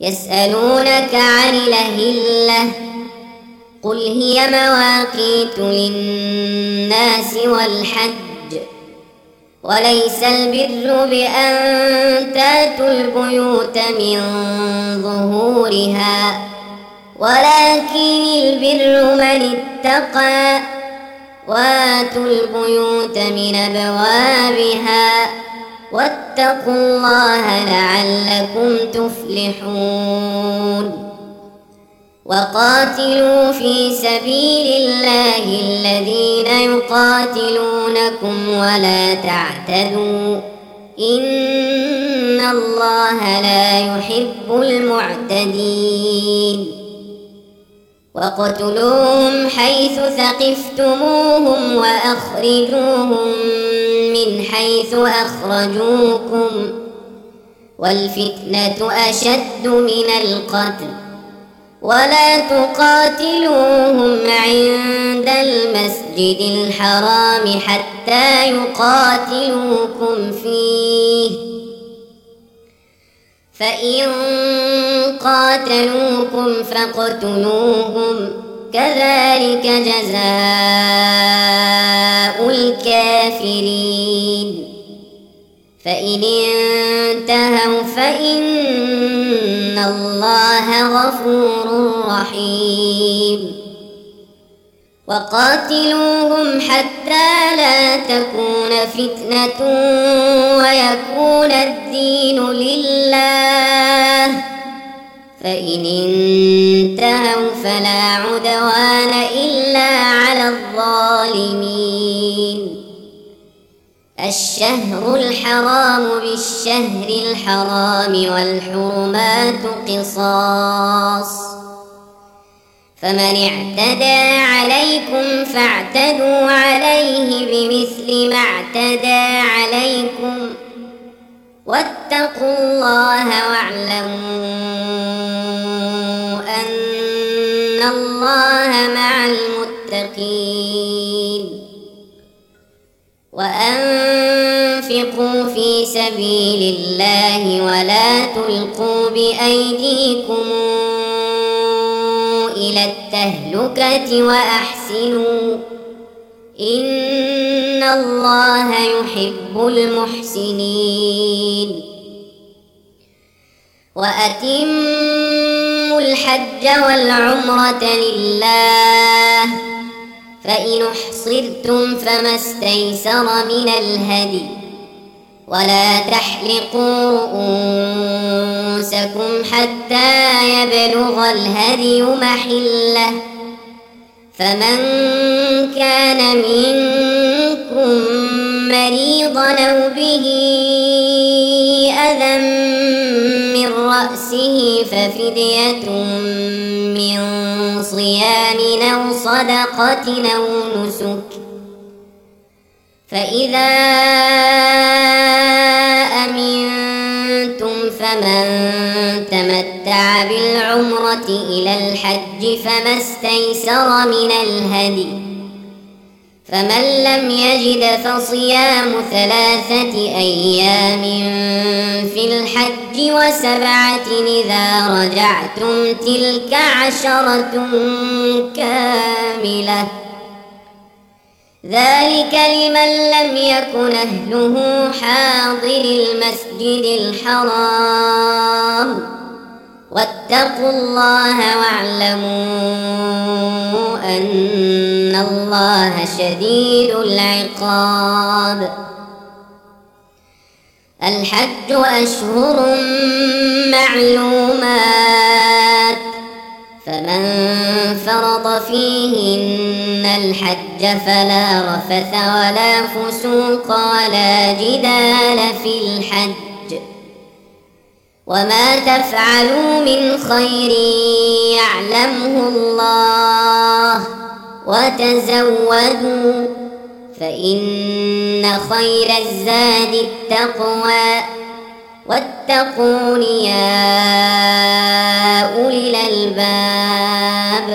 يسألونك عن الأهلة قل هي مواقيت للناس والحج وليس البر بأن تاتوا البيوت من ظهورها ولكن البر من اتقى واتوا البيوت من أبوابها واتقوا الله لعلكم تفلحون وقاتلوا في سبيل الله الذين يقاتلونكم ولا تعتدوا إن الله لا يحب المعتدين واقتلوهم حيث ثقفتموهم وأخرجوهم من حيث أخرجوكم والفتنة أشد من القتل ولا تقاتلوهم عند المسجد الحرام حتى يقاتلوكم فيه فإن قاتلوكم فاقتلوهم كذلك جزاء الكافرين فإن انتهوا فإن الله غفور رحيم وقاتلوهم حتى لا تكون فتنة ويكون الدين لله فإن انتهوا فلا عدوان إلا على الظالمين الشهر الحرام بالشهر الحرام والحرمات قصاص فمن اعتدى عليكم فاعتدوا عليه بمثل ما اعتدى عليكم واتقوا الله واعلموا أن الله مع المتقين وأنفقوا في سبيل الله ولا تلقوا بأيديكم إلى التهلكة وأحسنوا إن الله يحب المحسنين وأتموا الحج والعمرة لله فإن احصرتم فما استيسر من الهدي ولا تحلقوا رؤوسكم حتى يبلغ الهدي محله فمن كان منكم مريضا أو به أذى من رأسه ففدية من صيام أو صدقة أو نسك فإذا أمنتم فمن تمتع بالعمرة إلى الحج فما استيسر من الهدي فمن لم يجد فصيام 3 أيام في الحج و7 إذا رجعتم تلك 10 كاملة ذلك لمن لم يكن أهله حاضر المسجد الحرام واتقوا الله واعلموا أن الله شديد العقاب الحج أشهر معلومات فمن فرض فيهن الحج فلا رفث ولا فسوق ولا جدال في الحج وما تفعلوا من خير يعلمه الله وتزودوا فإن خير الزاد التقوى واتقون يا أولي الألباب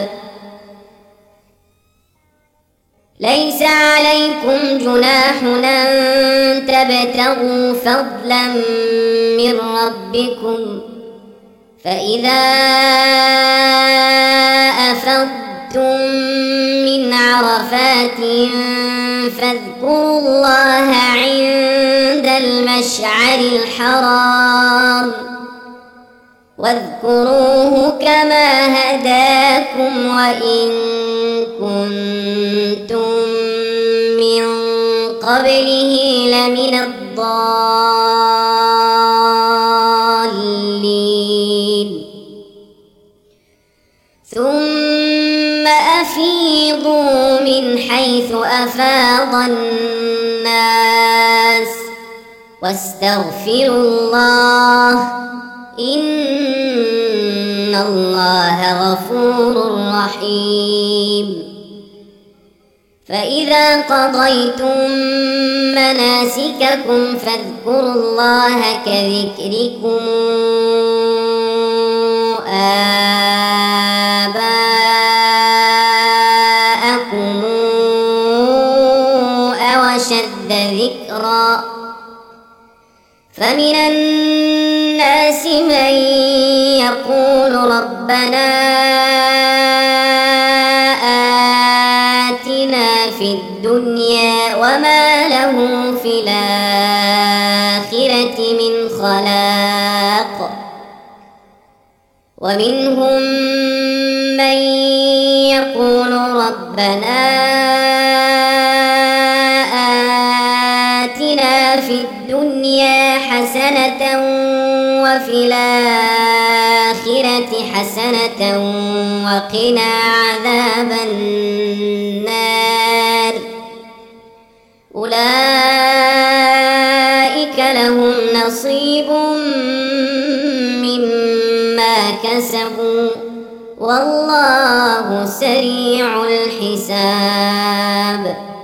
ليس عليكم جناح أن تبتغوا فضلا من ربكم فإذا أفضتم من عرفات فاذكروا الله عند المشعر الحرام واذكروه كما هداكم وإن كنتم من قبله لمن الضالين ثم أفيضوا من حيث أفاض الناس واستغفروا الله إن الله غفور رحيم فإذا قضيتم مناسككم فاذكروا الله كذكركم آباءكم أو أشد ذكرا فمن الناس من يقول ربنا آتنا في الدنيا وما له في الآخرة من خلاق ومنهم من يقول ربنا آتنا في الدنيا حسنة وفي الآخرة حسنة وقنا عذاب النار أولئك لهم نصيب مما كسبوا والله سريع الحساب